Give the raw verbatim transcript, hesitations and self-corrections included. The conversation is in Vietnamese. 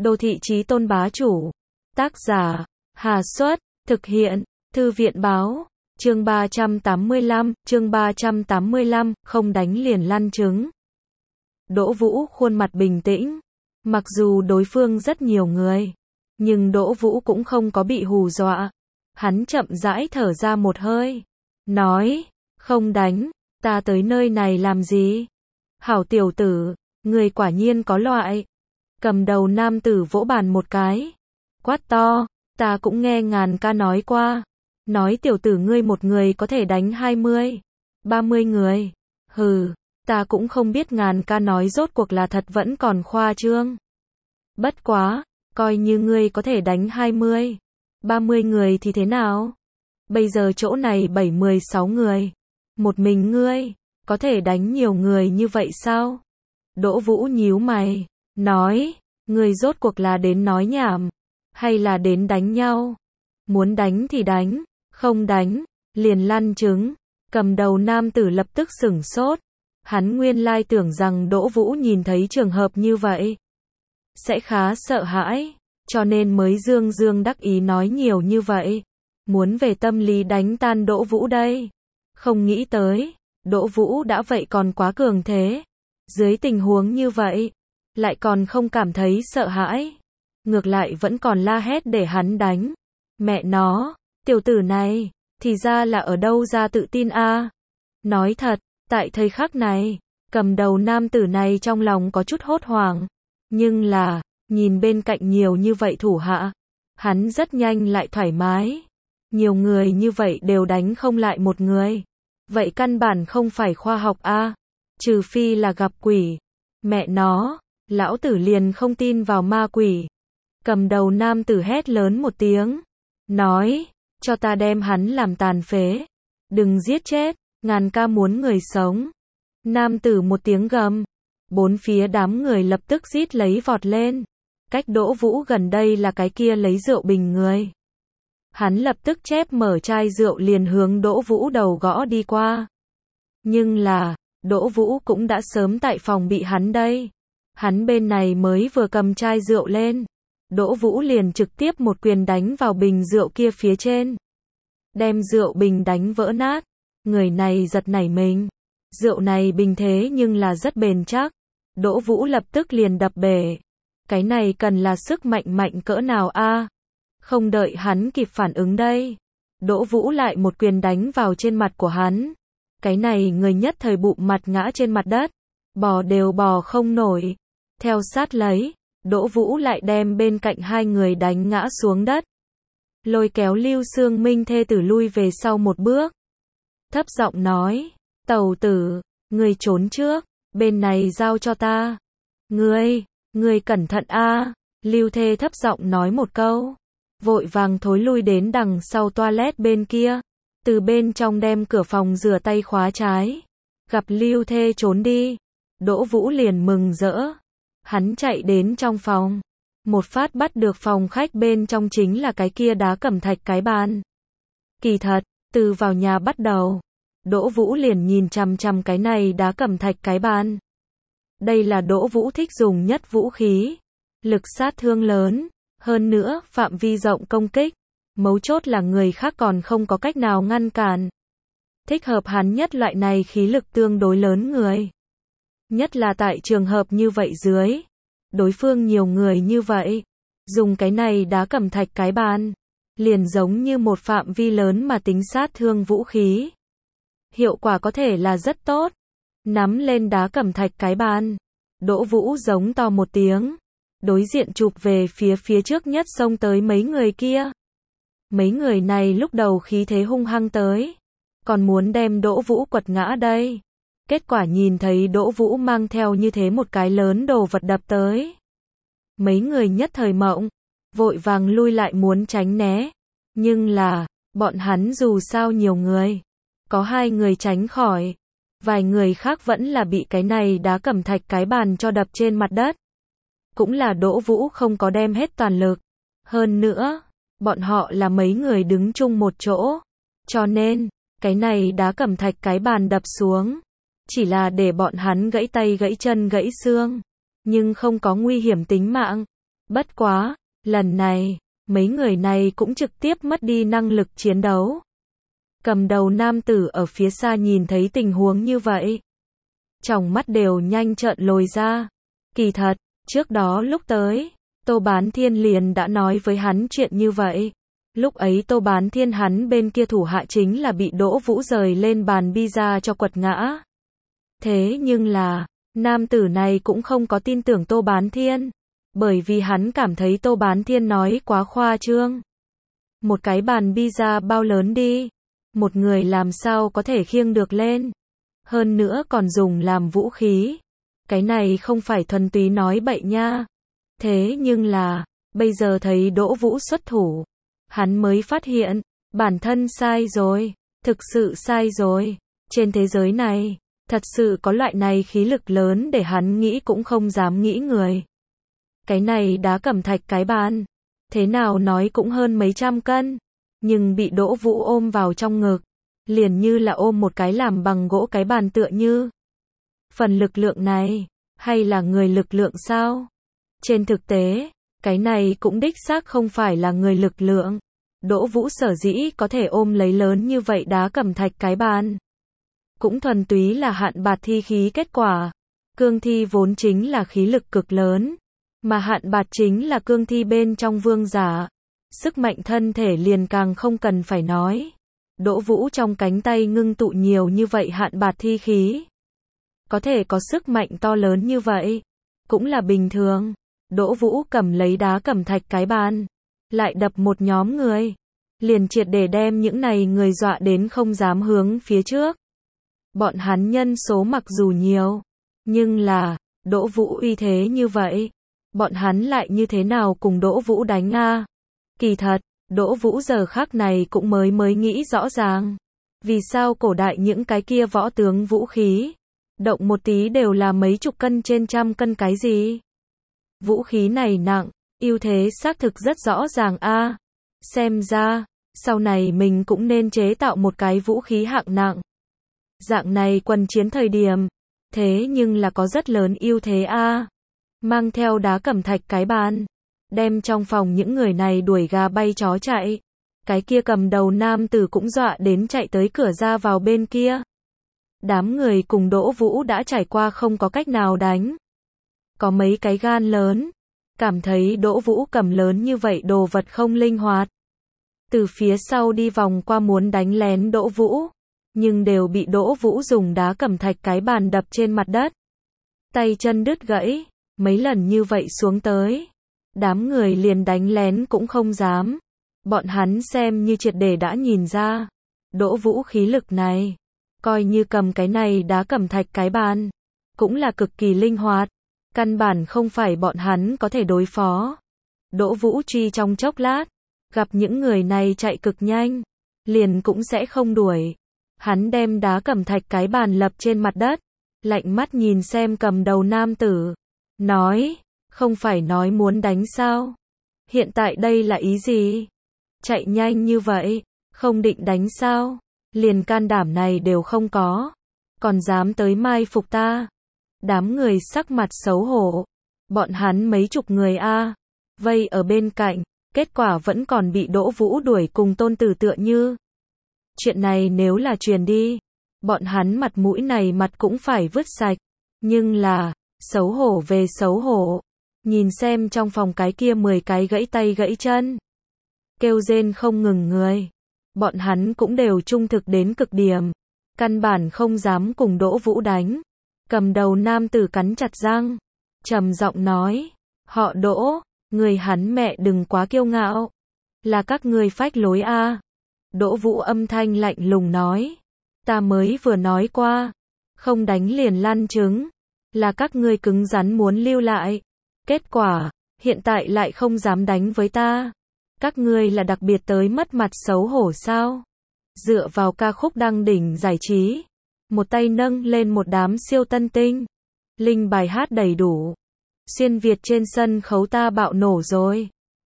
Đô thị chí tôn bá chủ. Tác giả, Hà Xuất, thực hiện, Thư viện báo, chương ba trăm tám mươi lăm, chương ba trăm tám mươi lăm, không đánh liền lăn trứng. Đỗ Vũ khuôn mặt bình tĩnh, mặc dù đối phương rất nhiều người, nhưng Đỗ Vũ cũng không có bị hù dọa. Hắn chậm rãi thở ra một hơi, nói, không đánh, ta tới nơi này làm gì? Hảo tiểu tử, người quả nhiên có loại. Cầm đầu nam tử vỗ bàn một cái, quát to, ta cũng nghe Ngàn ca nói qua, nói tiểu tử ngươi một người có thể đánh hai mươi, ba mươi người. Hừ, ta cũng không biết Ngàn ca nói rốt cuộc là thật vẫn còn khoa trương. Bất quá, coi như ngươi có thể đánh hai mươi, ba mươi người thì thế nào? Bây giờ chỗ này bảy mươi sáu người, một mình ngươi, có thể đánh nhiều người như vậy sao? Đỗ Vũ nhíu mày, nói, ngươi rốt cuộc là đến nói nhảm, hay là đến đánh nhau? Muốn đánh thì đánh, không đánh, liền lăn trứng. Cầm đầu nam tử lập tức sửng sốt. Hắn nguyên lai tưởng rằng Đỗ Vũ nhìn thấy trường hợp như vậy sẽ khá sợ hãi, cho nên mới dương dương đắc ý nói nhiều như vậy, muốn về tâm lý đánh tan Đỗ Vũ đây. Không nghĩ tới, Đỗ Vũ đã vậy còn quá cường thế. Dưới tình huống như vậy, lại còn không cảm thấy sợ hãi, ngược lại vẫn còn la hét để hắn đánh. Mẹ nó, tiểu tử này, thì ra là ở đâu ra tự tin a? Nói thật, tại thời khắc này, cầm đầu nam tử này trong lòng có chút hốt hoảng, nhưng là, nhìn bên cạnh nhiều như vậy thủ hạ, hắn rất nhanh lại thoải mái. Nhiều người như vậy đều đánh không lại một người, vậy căn bản không phải khoa học a, trừ phi là gặp quỷ. Mẹ nó, lão tử liền không tin vào ma quỷ. Cầm đầu nam tử hét lớn một tiếng, nói, cho ta đem hắn làm tàn phế, đừng giết chết, Ngàn ca muốn người sống. Nam tử một tiếng gầm, bốn phía đám người lập tức rít lấy vọt lên. Cách Đỗ Vũ gần đây là cái kia lấy rượu bình người. Hắn lập tức chép mở chai rượu liền hướng Đỗ Vũ đầu gõ đi qua. Nhưng là, Đỗ Vũ cũng đã sớm tại phòng bị hắn đây. Hắn bên này mới vừa cầm chai rượu lên, Đỗ Vũ liền trực tiếp một quyền đánh vào bình rượu kia phía trên, đem rượu bình đánh vỡ nát. Người này giật nảy mình, rượu này bình thế nhưng là rất bền chắc. Đỗ Vũ lập tức liền đập bể. Cái này cần là sức mạnh mạnh cỡ nào a? Không đợi hắn kịp phản ứng đây, Đỗ Vũ lại một quyền đánh vào trên mặt của hắn. Cái này người nhất thời bụng mặt ngã trên mặt đất, bò đều bò không nổi. Theo sát lấy, Đỗ Vũ lại đem bên cạnh hai người đánh ngã xuống đất, lôi kéo Lưu Xương Minh thê tử lui về sau một bước, thấp giọng nói, tẩu tử, ngươi trốn trước, bên này giao cho ta. Ngươi, ngươi cẩn thận a. Lưu thê thấp giọng nói một câu, vội vàng thối lui đến đằng sau toilet bên kia, từ bên trong đem cửa phòng rửa tay khóa trái. Gặp Lưu thê trốn đi, Đỗ Vũ liền mừng rỡ. Hắn chạy đến trong phòng, một phát bắt được phòng khách bên trong chính là cái kia đá cẩm thạch cái bàn. Kỳ thật, từ vào nhà bắt đầu, Đỗ Vũ liền nhìn chằm chằm cái này đá cẩm thạch cái bàn. Đây là Đỗ Vũ thích dùng nhất vũ khí, lực sát thương lớn, hơn nữa phạm vi rộng công kích, mấu chốt là người khác còn không có cách nào ngăn cản. Thích hợp hắn nhất loại này khí lực tương đối lớn người. Nhất là tại trường hợp như vậy dưới, đối phương nhiều người như vậy, dùng cái này đá cẩm thạch cái bàn, liền giống như một phạm vi lớn mà tính sát thương vũ khí. Hiệu quả có thể là rất tốt. Nắm lên đá cẩm thạch cái bàn, Đỗ Vũ giống to một tiếng, đối diện chụp về phía phía trước nhất xông tới mấy người kia. Mấy người này lúc đầu khí thế hung hăng tới, còn muốn đem Đỗ Vũ quật ngã đây. Kết quả nhìn thấy Đỗ Vũ mang theo như thế một cái lớn đồ vật đập tới. Mấy người nhất thời mộng, vội vàng lui lại muốn tránh né. Nhưng là, bọn hắn dù sao nhiều người, có hai người tránh khỏi, vài người khác vẫn là bị cái này đá cẩm thạch cái bàn cho đập trên mặt đất. Cũng là Đỗ Vũ không có đem hết toàn lực. Hơn nữa, bọn họ là mấy người đứng chung một chỗ, cho nên, cái này đá cẩm thạch cái bàn đập xuống, chỉ là để bọn hắn gãy tay gãy chân gãy xương, nhưng không có nguy hiểm tính mạng. Bất quá, lần này, mấy người này cũng trực tiếp mất đi năng lực chiến đấu. Cầm đầu nam tử ở phía xa nhìn thấy tình huống như vậy. Tròng mắt đều nhanh trợn lồi ra. Kỳ thật, trước đó lúc tới, Tô Bán Thiên liền đã nói với hắn chuyện như vậy. Lúc ấy Tô Bán Thiên hắn bên kia thủ hạ chính là bị Đỗ Vũ rời lên bàn pizza cho quật ngã. Thế nhưng là, nam tử này cũng không có tin tưởng Tô Bán Thiên. Bởi vì hắn cảm thấy Tô Bán Thiên nói quá khoa trương. Một cái bàn pizza bao lớn đi. Một người làm sao có thể khiêng được lên. Hơn nữa còn dùng làm vũ khí. Cái này không phải thuần túy nói bậy nha. Thế nhưng là, bây giờ thấy Đỗ Vũ xuất thủ. Hắn mới phát hiện, bản thân sai rồi. Thực sự sai rồi. Trên thế giới này, thật sự có loại này khí lực lớn để hắn nghĩ cũng không dám nghĩ người. Cái này đá cẩm thạch cái bàn. Thế nào nói cũng hơn mấy trăm cân. Nhưng bị Đỗ Vũ ôm vào trong ngực. Liền như là ôm một cái làm bằng gỗ cái bàn tựa như. Phần lực lượng này, hay là người lực lượng sao? Trên thực tế, cái này cũng đích xác không phải là người lực lượng. Đỗ Vũ sở dĩ có thể ôm lấy lớn như vậy đá cẩm thạch cái bàn. Cũng thuần túy là hạn bạt thi khí kết quả. Cương thi vốn chính là khí lực cực lớn. Mà hạn bạt chính là cương thi bên trong vương giả. Sức mạnh thân thể liền càng không cần phải nói. Đỗ Vũ trong cánh tay ngưng tụ nhiều như vậy hạn bạt thi khí. Có thể có sức mạnh to lớn như vậy. Cũng là bình thường. Đỗ Vũ cầm lấy đá cẩm thạch cái bàn. Lại đập một nhóm người. Liền triệt để đem những này người dọa đến không dám hướng phía trước. Bọn hắn nhân số mặc dù nhiều. Nhưng là, Đỗ Vũ uy thế như vậy. Bọn hắn lại như thế nào cùng Đỗ Vũ đánh a? Kỳ thật, Đỗ Vũ giờ khắc này cũng mới mới nghĩ rõ ràng. Vì sao cổ đại những cái kia võ tướng vũ khí, động một tí đều là mấy chục cân trên trăm cân cái gì? Vũ khí này nặng, ưu thế xác thực rất rõ ràng a. Xem ra, sau này mình cũng nên chế tạo một cái vũ khí hạng nặng. Dạng này quân chiến thời điểm, thế nhưng là có rất lớn ưu thế a. Mang theo đá cẩm thạch cái bàn, đem trong phòng những người này đuổi gà bay chó chạy. Cái kia cầm đầu nam tử cũng dọa đến chạy tới cửa ra vào bên kia. Đám người cùng Đỗ Vũ đã trải qua không có cách nào đánh. Có mấy cái gan lớn, cảm thấy Đỗ Vũ cầm lớn như vậy đồ vật không linh hoạt. Từ phía sau đi vòng qua muốn đánh lén Đỗ Vũ, nhưng đều bị Đỗ Vũ dùng đá cẩm thạch cái bàn đập trên mặt đất. Tay chân đứt gãy, mấy lần như vậy xuống tới. Đám người liền đánh lén cũng không dám. Bọn hắn xem như triệt để đã nhìn ra. Đỗ Vũ khí lực này, coi như cầm cái này đá cẩm thạch cái bàn, cũng là cực kỳ linh hoạt. Căn bản không phải bọn hắn có thể đối phó. Đỗ Vũ truy trong chốc lát, gặp những người này chạy cực nhanh, liền cũng sẽ không đuổi. Hắn đem đá cẩm thạch cái bàn lập trên mặt đất, lạnh mắt nhìn xem cầm đầu nam tử, nói, không phải nói muốn đánh sao? Hiện tại đây là ý gì? Chạy nhanh như vậy, không định đánh sao? Liền can đảm này đều không có, còn dám tới mai phục ta. Đám người sắc mặt xấu hổ, bọn hắn mấy chục người a, vây ở bên cạnh, kết quả vẫn còn bị Đỗ Vũ đuổi cùng tôn tử tựa như. Chuyện này nếu là truyền đi, bọn hắn mặt mũi này mặt cũng phải vứt sạch, nhưng là, xấu hổ về xấu hổ, nhìn xem trong phòng cái kia mười cái gãy tay gãy chân, kêu rên không ngừng người, bọn hắn cũng đều trung thực đến cực điểm, căn bản không dám cùng Đỗ Vũ đánh. Cầm đầu nam tử cắn chặt răng, trầm giọng nói, họ Đỗ, người hắn mẹ đừng quá kiêu ngạo, là các ngươi phách lối a. Đỗ Vũ âm thanh lạnh lùng nói, ta mới vừa nói qua, không đánh liền lăn trứng, là các ngươi cứng rắn muốn lưu lại, kết quả, hiện tại lại không dám đánh với ta, các ngươi là đặc biệt tới mất mặt xấu hổ sao? Dựa vào ca khúc đăng đỉnh giải trí, một tay nâng lên một đám siêu tân tinh, linh bài hát đầy đủ, xuyên Việt trên sân khấu ta bạo nổ rồi.